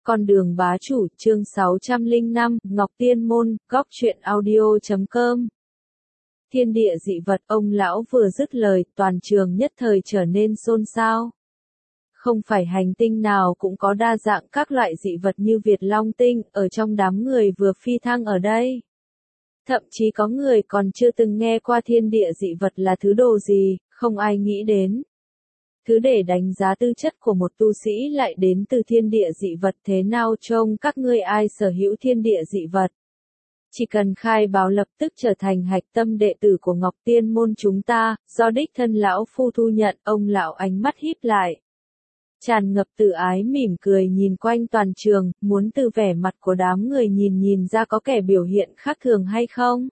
Con đường bá chủ, chương 605, Ngọc Tiên Môn, góc truyện audio.com. Thiên địa dị vật, ông lão vừa dứt lời, toàn trường nhất thời trở nên xôn xao. Không phải hành tinh nào cũng có đa dạng các loại dị vật như Việt Long Tinh, ở trong đám người vừa phi thăng ở đây. Thậm chí có người còn chưa từng nghe qua thiên địa dị vật là thứ đồ gì, không ai nghĩ đến. Thứ để đánh giá tư chất của một tu sĩ lại đến từ thiên địa dị vật, thế nào trông các ngươi ai sở hữu thiên địa dị vật. Chỉ cần khai báo lập tức trở thành hạch tâm đệ tử của Ngọc Tiên Môn chúng ta, do đích thân lão phu thu nhận. Ông lão ánh mắt híp lại, tràn ngập tự ái mỉm cười nhìn quanh toàn trường, muốn từ vẻ mặt của đám người nhìn ra có kẻ biểu hiện khác thường hay không.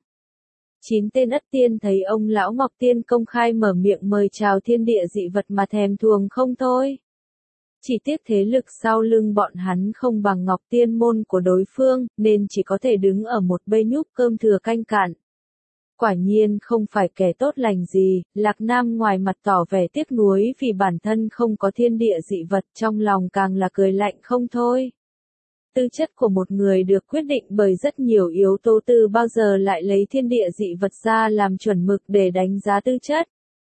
9 tên ất tiên thấy ông lão Ngọc Tiên công khai mở miệng mời chào thiên địa dị vật mà thèm thuồng không thôi. Chỉ tiếc thế lực sau lưng bọn hắn không bằng Ngọc Tiên Môn của đối phương, nên chỉ có thể đứng ở một bên nhúc cơm thừa canh cạn. Quả nhiên không phải kẻ tốt lành gì, Lạc Nam ngoài mặt tỏ vẻ tiếc nuối vì bản thân không có thiên địa dị vật, trong lòng càng là cười lạnh không thôi. Tư chất của một người được quyết định bởi rất nhiều yếu tố, từ bao giờ lại lấy thiên địa dị vật ra làm chuẩn mực để đánh giá tư chất.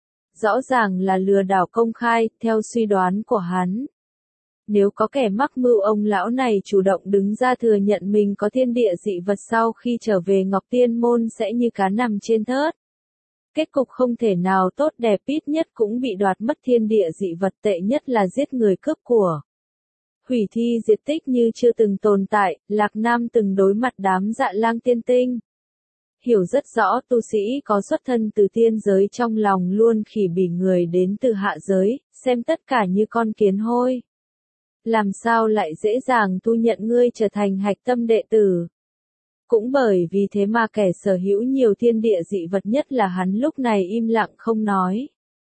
Rõ ràng là lừa đảo công khai, theo suy đoán của hắn. Nếu có kẻ mắc mưu, ông lão này chủ động đứng ra thừa nhận mình có thiên địa dị vật, sau khi trở về Ngọc Tiên Môn sẽ như cá nằm trên thớt. Kết cục không thể nào tốt đẹp, ít nhất cũng bị đoạt mất thiên địa dị vật, tệ nhất là giết người cướp của. Hủy thi diệt tích như chưa từng tồn tại, Lạc Nam từng đối mặt đám Dạ Lang tiên tinh. Hiểu rất rõ tu sĩ có xuất thân từ tiên giới trong lòng luôn khỉ bỉ người đến từ hạ giới, xem tất cả như con kiến hôi. Làm sao lại dễ dàng thu nhận ngươi trở thành hạch tâm đệ tử. Cũng bởi vì thế mà kẻ sở hữu nhiều thiên địa dị vật nhất là hắn lúc này im lặng không nói.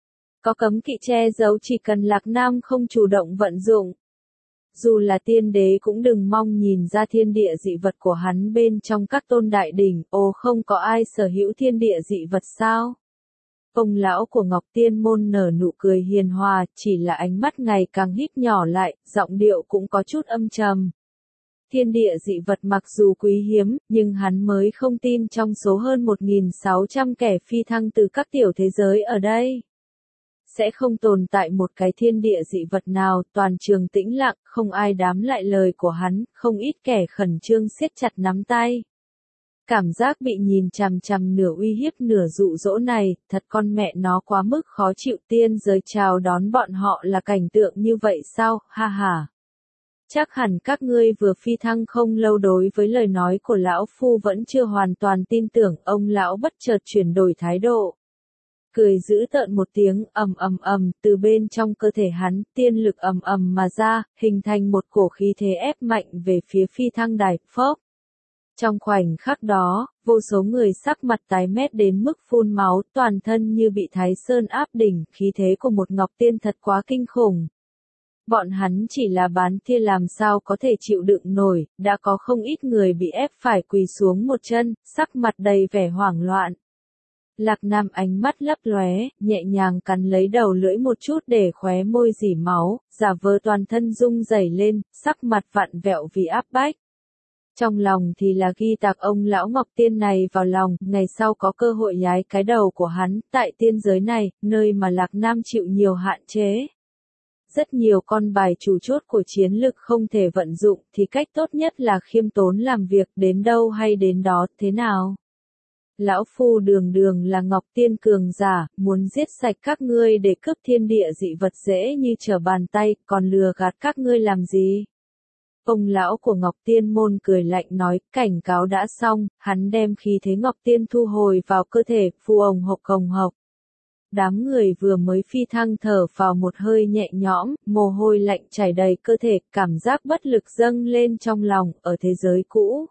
Có cấm kỵ che giấu, chỉ cần Lạc Nam không chủ động vận dụng. Dù là tiên đế cũng đừng mong nhìn ra thiên địa dị vật của hắn bên trong các tôn đại đỉnh. Ồ, không có ai sở hữu thiên địa dị vật sao? Ông lão của Ngọc Tiên Môn nở nụ cười hiền hòa, chỉ là ánh mắt ngày càng híp nhỏ lại, giọng điệu cũng có chút âm trầm. Thiên địa dị vật mặc dù quý hiếm, nhưng hắn mới không tin trong số hơn 1.600 kẻ phi thăng từ các tiểu thế giới ở đây. Sẽ không tồn tại một cái thiên địa dị vật nào. Toàn trường tĩnh lặng, không ai đám lại lời của hắn, không ít kẻ khẩn trương siết chặt nắm tay. Cảm giác bị nhìn chằm chằm, nửa uy hiếp nửa dụ dỗ này, thật con mẹ nó quá mức khó chịu. Tiên giới chào đón bọn họ là cảnh tượng như vậy sao, ha ha. Chắc hẳn các ngươi vừa phi thăng không lâu, đối với lời nói của lão phu vẫn chưa hoàn toàn tin tưởng. Ông lão bất chợt chuyển đổi thái độ. Cười dữ tợn một tiếng, ầm, từ bên trong cơ thể hắn, tiên lực ầm mà ra, hình thành một cổ khí thế ép mạnh về phía phi thăng đài, phốc. Trong khoảnh khắc đó, vô số người sắc mặt tái mét đến mức phun máu, toàn thân như bị Thái Sơn áp đỉnh, khí thế của một Ngọc Tiên thật quá kinh khủng. Bọn hắn chỉ là bán thia làm sao có thể chịu đựng nổi, đã có không ít người bị ép phải quỳ xuống một chân, sắc mặt đầy vẻ hoảng loạn. Lạc Nam ánh mắt lấp lóe, nhẹ nhàng cắn lấy đầu lưỡi một chút để khóe môi rỉ máu, giả vờ toàn thân rung rẩy lên, sắc mặt vặn vẹo vì áp bách. Trong lòng thì là ghi tạc ông lão Ngọc Tiên này vào lòng, ngày sau có cơ hội nhái cái đầu của hắn, tại tiên giới này, nơi mà Lạc Nam chịu nhiều hạn chế. Rất nhiều con bài chủ chốt của chiến lực không thể vận dụng, thì cách tốt nhất là khiêm tốn làm việc, đến đâu hay đến đó, thế nào? Lão phu đường là Ngọc Tiên cường giả, muốn giết sạch các ngươi để cướp thiên địa dị vật dễ như trở bàn tay, còn lừa gạt các ngươi làm gì? Ông lão của Ngọc Tiên Môn cười lạnh nói, cảnh cáo đã xong, hắn đem khí thế Ngọc Tiên thu hồi vào cơ thể, phù ồng hộc. Đám người vừa mới phi thăng thở vào một hơi nhẹ nhõm, mồ hôi lạnh chảy đầy cơ thể, cảm giác bất lực dâng lên trong lòng. Ở thế giới cũ,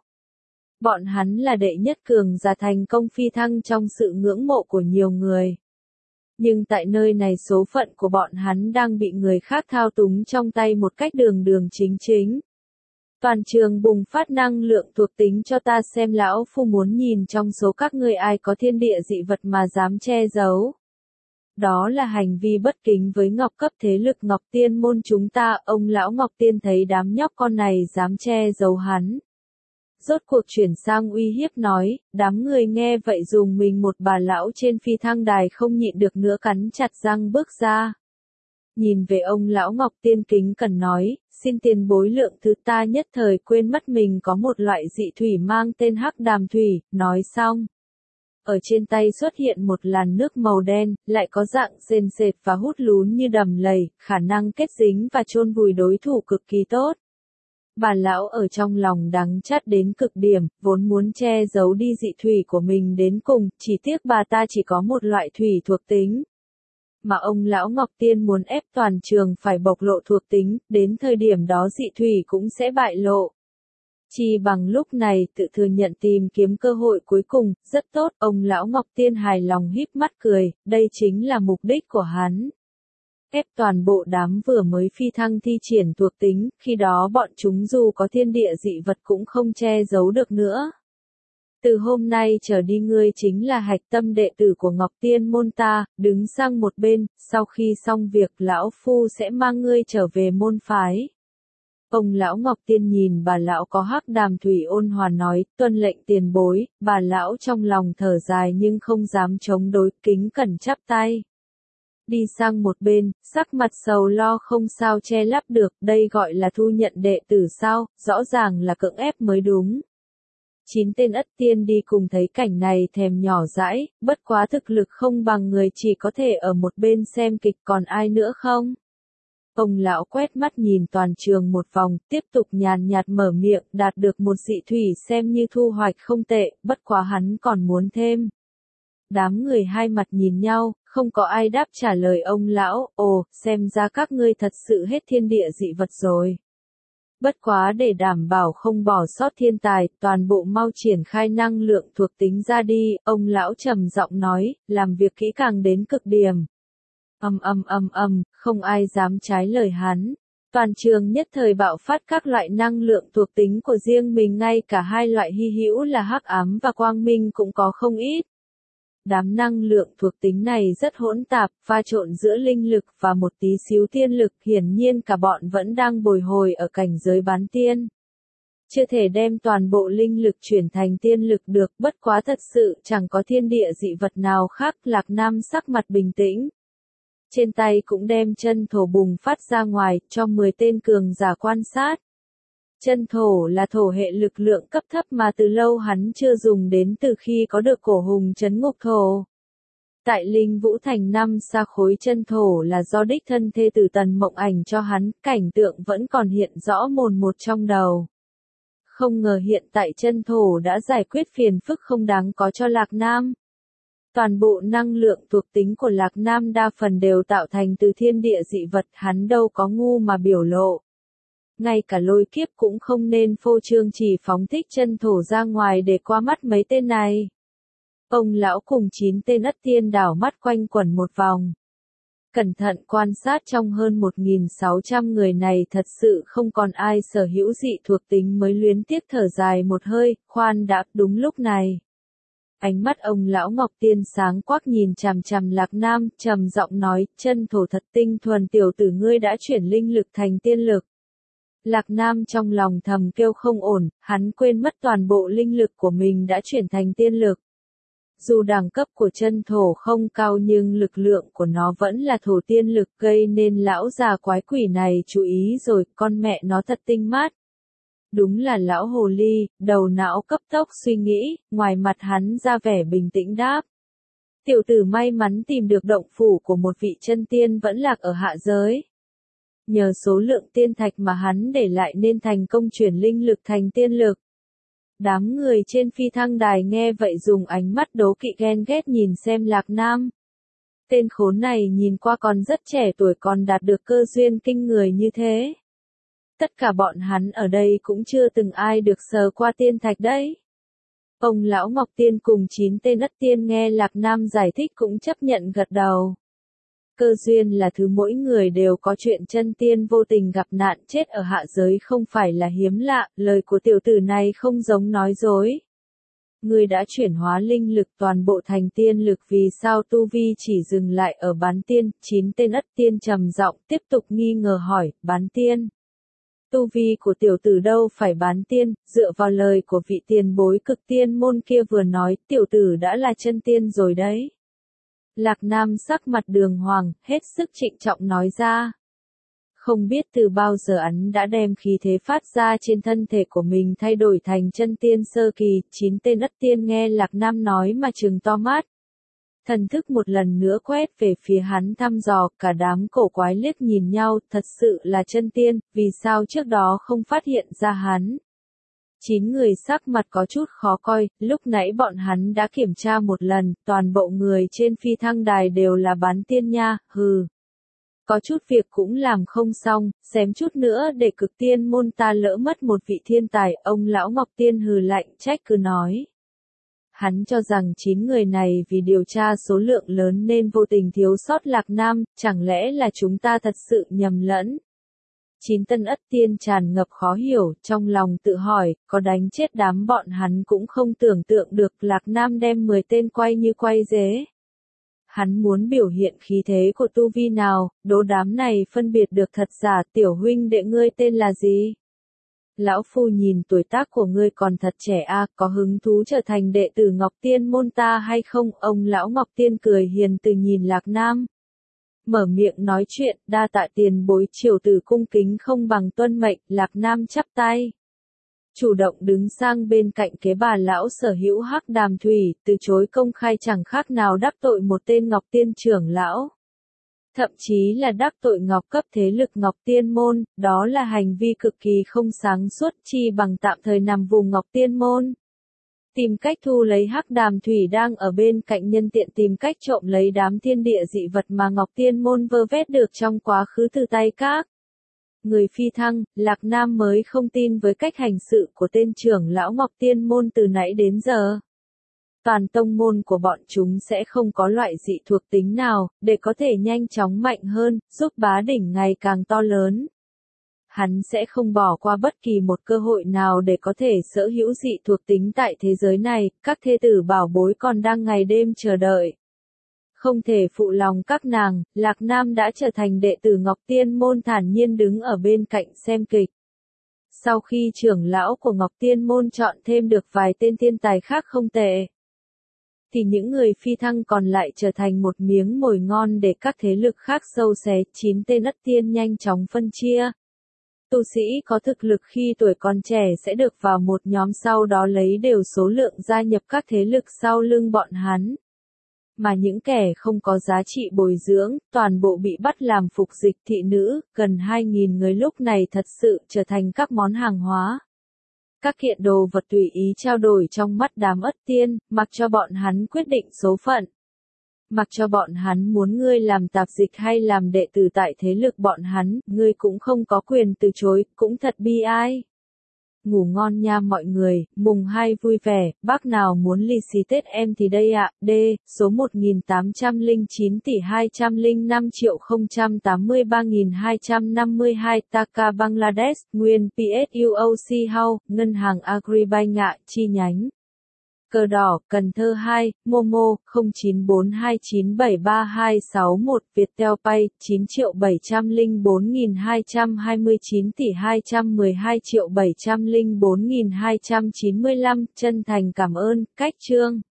bọn hắn là đệ nhất cường giả thành công phi thăng trong sự ngưỡng mộ của nhiều người. Nhưng tại nơi này số phận của bọn hắn đang bị người khác thao túng trong tay một cách đường chính. Toàn trường bùng phát năng lượng thuộc tính, cho ta xem lão phu muốn nhìn trong số các ngươi ai có thiên địa dị vật mà dám che giấu. Đó là hành vi bất kính với Ngọc cấp thế lực Ngọc Tiên môn chúng ta. Ông lão Ngọc Tiên thấy đám nhóc con này dám che giấu hắn. Rốt cuộc chuyển sang uy hiếp nói, đám người nghe vậy dùng mình một bà lão trên phi thăng đài không nhịn được nữa cắn chặt răng bước ra. Nhìn về ông lão Ngọc Tiên kính cẩn nói, xin tiền bối lượng thứ. Ta nhất thời quên mất mình có một loại dị thủy mang tên hắc đàm thủy. Nói xong, ở trên tay xuất hiện một làn nước màu đen, lại có dạng sền sệt và hút lún như đầm lầy, khả năng kết dính và chôn vùi đối thủ cực kỳ tốt. Bà lão ở trong lòng đắng chát đến cực điểm, vốn muốn che giấu đi dị thủy của mình đến cùng, chỉ tiếc bà ta chỉ có một loại thủy thuộc tính. Mà ông lão Ngọc Tiên muốn ép toàn trường phải bộc lộ thuộc tính, đến thời điểm đó dị thủy cũng sẽ bại lộ. Chỉ bằng lúc này tự thừa nhận tìm kiếm cơ hội cuối cùng, rất tốt, ông lão Ngọc Tiên hài lòng híp mắt cười, đây chính là mục đích của hắn. Ép toàn bộ đám vừa mới phi thăng thi triển thuộc tính, khi đó bọn chúng dù có thiên địa dị vật cũng không che giấu được nữa. Từ hôm nay trở đi ngươi chính là hạch tâm đệ tử của Ngọc Tiên môn ta, đứng sang một bên, sau khi xong việc lão phu sẽ mang ngươi trở về môn phái. Ông lão Ngọc Tiên nhìn bà lão có hắc đàm thủy ôn hòa nói, tuân lệnh tiền bối. Bà lão trong lòng thở dài nhưng không dám chống đối, kính cẩn chắp tay. Đi sang một bên, sắc mặt sầu lo không sao che lấp được, đây gọi là thu nhận đệ tử sao, rõ ràng là cưỡng ép mới đúng. 9 tên ất tiên đi cùng thấy cảnh này thèm nhỏ dãi, bất quá thực lực không bằng người chỉ có thể ở một bên xem kịch, còn ai nữa không? Ông lão quét mắt nhìn toàn trường một vòng, tiếp tục nhàn nhạt mở miệng, đạt được một dị thủy xem như thu hoạch không tệ, bất quá hắn còn muốn thêm. Đám người hai mặt nhìn nhau, không có ai đáp trả lời ông lão, ồ, xem ra các ngươi thật sự hết thiên địa dị vật rồi. Bất quá để đảm bảo không bỏ sót thiên tài, toàn bộ mau triển khai năng lượng thuộc tính ra đi, ông lão trầm giọng nói, làm việc kỹ càng đến cực điểm. Không ai dám trái lời hắn. Toàn trường nhất thời bạo phát các loại năng lượng thuộc tính của riêng mình, ngay cả hai loại hy hữu là hắc ám và quang minh cũng có không ít. Đám năng lượng thuộc tính này rất hỗn tạp, pha trộn giữa linh lực và một tí xíu tiên lực, hiển nhiên cả bọn vẫn đang bồi hồi ở cảnh giới bán tiên. Chưa thể đem toàn bộ linh lực chuyển thành tiên lực được, bất quá thật sự chẳng có thiên địa dị vật nào khác. Lạc Nam sắc mặt bình tĩnh. Trên tay cũng đem chân thổ bùng phát ra ngoài, cho 10 tên cường giả quan sát. Chân thổ là thổ hệ lực lượng cấp thấp mà từ lâu hắn chưa dùng đến từ khi có được cổ hùng trấn ngục thổ. Tại Linh Vũ Thành năm xa khối chân thổ là do đích thân thê tử Tần Mộng Ảnh cho hắn, cảnh tượng vẫn còn hiện rõ mồn một trong đầu. Không ngờ hiện tại chân thổ đã giải quyết phiền phức không đáng có cho Lạc Nam. Toàn bộ năng lượng thuộc tính của Lạc Nam đa phần đều tạo thành từ thiên địa dị vật, hắn đâu có ngu mà biểu lộ. Ngay cả lôi kiếp cũng không nên phô trương chỉ phóng thích chân thổ ra ngoài để qua mắt mấy tên này. Ông lão cùng 9 tên ất tiên đảo mắt quanh quẩn một vòng. Cẩn thận quan sát trong hơn 1.600 người này thật sự không còn ai sở hữu dị thuộc tính mới luyến tiếc thở dài một hơi, khoan đã, đúng lúc này. Ánh mắt ông lão Ngọc Tiên sáng quắc nhìn chằm chằm Lạc Nam, trầm giọng nói, chân thổ thật tinh thuần, tiểu tử ngươi đã chuyển linh lực thành tiên lực. Lạc Nam trong lòng thầm kêu không ổn, hắn quên mất toàn bộ linh lực của mình đã chuyển thành tiên lực. Dù đẳng cấp của chân thổ không cao nhưng lực lượng của nó vẫn là thổ tiên lực, gây nên lão già quái quỷ này chú ý rồi, con mẹ nó thật tinh mát. Đúng là lão hồ ly, đầu não cấp tốc suy nghĩ, ngoài mặt hắn ra vẻ bình tĩnh đáp. Tiểu tử may mắn tìm được động phủ của một vị chân tiên vẫn lạc ở hạ giới. Nhờ số lượng tiên thạch mà hắn để lại nên thành công chuyển linh lực thành tiên lực. Đám người trên phi thăng đài nghe vậy dùng ánh mắt đố kỵ ghen ghét nhìn xem Lạc Nam. Tên khốn này nhìn qua còn rất trẻ tuổi còn đạt được cơ duyên kinh người như thế. Tất cả bọn hắn ở đây cũng chưa từng ai được sờ qua tiên thạch đấy. Ông lão Ngọc Tiên cùng 9 tên ất tiên nghe Lạc Nam giải thích cũng chấp nhận gật đầu. Cơ duyên là thứ mỗi người đều có, chuyện chân tiên vô tình gặp nạn chết ở hạ giới không phải là hiếm lạ, lời của tiểu tử này không giống nói dối. Ngươi đã chuyển hóa linh lực toàn bộ thành tiên lực, vì sao tu vi chỉ dừng lại ở bán tiên? 9 tên Ất Tiên trầm giọng tiếp tục nghi ngờ hỏi, bán tiên? Tu vi của tiểu tử đâu phải bán tiên, dựa vào lời của vị tiền bối cực tiên môn kia vừa nói, tiểu tử đã là chân tiên rồi đấy. Lạc Nam sắc mặt đường hoàng, hết sức trịnh trọng nói ra. Không biết từ bao giờ hắn đã đem khí thế phát ra trên thân thể của mình thay đổi thành chân tiên sơ kỳ. 9 tên Ất Tiên nghe Lạc Nam nói mà trừng to mắt. Thần thức một lần nữa quét về phía hắn thăm dò, cả đám cổ quái liếc nhìn nhau, thật sự là chân tiên, vì sao trước đó không phát hiện ra hắn. 9 người sắc mặt có chút khó coi, lúc nãy bọn hắn đã kiểm tra một lần, toàn bộ người trên phi thăng đài đều là bán tiên nha, hừ. Có chút việc cũng làm không xong, xém chút nữa để cực tiên môn ta lỡ mất một vị thiên tài, ông lão Ngọc Tiên hừ lạnh trách cứ nói. Hắn cho rằng 9 người này vì điều tra số lượng lớn nên vô tình thiếu sót Lạc Nam, chẳng lẽ là chúng ta thật sự nhầm lẫn? 9 tân Ất Tiên tràn ngập khó hiểu, trong lòng tự hỏi, có đánh chết đám bọn hắn cũng không tưởng tượng được Lạc Nam đem 10 tên quay như quay dế. Hắn muốn biểu hiện khí thế của tu vi nào, đố đám này phân biệt được thật giả. Tiểu huynh đệ ngươi tên là gì? Lão phu nhìn tuổi tác của ngươi còn thật trẻ a, có hứng thú trở thành đệ tử Ngọc Tiên môn ta hay không? Ông lão Ngọc Tiên cười hiền từ nhìn Lạc Nam. Mở miệng nói chuyện, đa tạ tiền bối, triều tử cung kính không bằng tuân mệnh. Lạc Nam chắp tay. Chủ động đứng sang bên cạnh kế bà lão sở hữu Hắc Đàm Thủy, từ chối công khai chẳng khác nào đắc tội một tên Ngọc Tiên trưởng lão. Thậm chí là đắc tội Ngọc cấp thế lực Ngọc Tiên môn, đó là hành vi cực kỳ không sáng suốt, chi bằng tạm thời nằm vùng Ngọc Tiên môn. Tìm cách thu lấy Hắc Đàm Thủy đang ở bên cạnh, nhân tiện tìm cách trộm lấy đám thiên địa dị vật mà Ngọc Tiên môn vơ vét được trong quá khứ từ tay các người phi thăng. Lạc Nam mới không tin với cách hành sự của tên trưởng lão Ngọc Tiên môn từ nãy đến giờ. Toàn tông môn của bọn chúng sẽ không có loại dị thuộc tính nào, để có thể nhanh chóng mạnh hơn, giúp bá đỉnh ngày càng to lớn. Hắn sẽ không bỏ qua bất kỳ một cơ hội nào để có thể sở hữu dị thuộc tính tại thế giới này, các thê tử bảo bối còn đang ngày đêm chờ đợi. Không thể phụ lòng các nàng, Lạc Nam đã trở thành đệ tử Ngọc Tiên môn thản nhiên đứng ở bên cạnh xem kịch. Sau khi trưởng lão của Ngọc Tiên môn chọn thêm được vài tên thiên tài khác không tệ, thì những người phi thăng còn lại trở thành một miếng mồi ngon để các thế lực khác sâu xé. 9 tên Ất Tiên nhanh chóng phân chia. Tu sĩ có thực lực khi tuổi còn trẻ sẽ được vào một nhóm, sau đó lấy đều số lượng gia nhập các thế lực sau lưng bọn hắn. Mà những kẻ không có giá trị bồi dưỡng, toàn bộ bị bắt làm phục dịch thị nữ, gần 2.000 người lúc này thật sự trở thành các món hàng hóa. Các kiện đồ vật tùy ý trao đổi trong mắt đám Ất Tiên, mặc cho bọn hắn quyết định số phận. Mặc cho bọn hắn muốn ngươi làm tạp dịch hay làm đệ tử tại thế lực bọn hắn, ngươi cũng không có quyền từ chối, cũng thật bi ai. Ngủ ngon nha mọi người, mùng 2 vui vẻ, bác nào muốn lì xì Tết em thì đây ạ. D, số 1809 tỷ 209.083.252, Dhaka Bangladesh, nguyên PSUOC House, Ngân hàng Agribank ạ, chi nhánh Cờ Đỏ, Cần Thơ 2, Momo, 0942973261, Viettel Pay, 9.704.229 tỷ 212.704.295, chân thành cảm ơn, cách chương.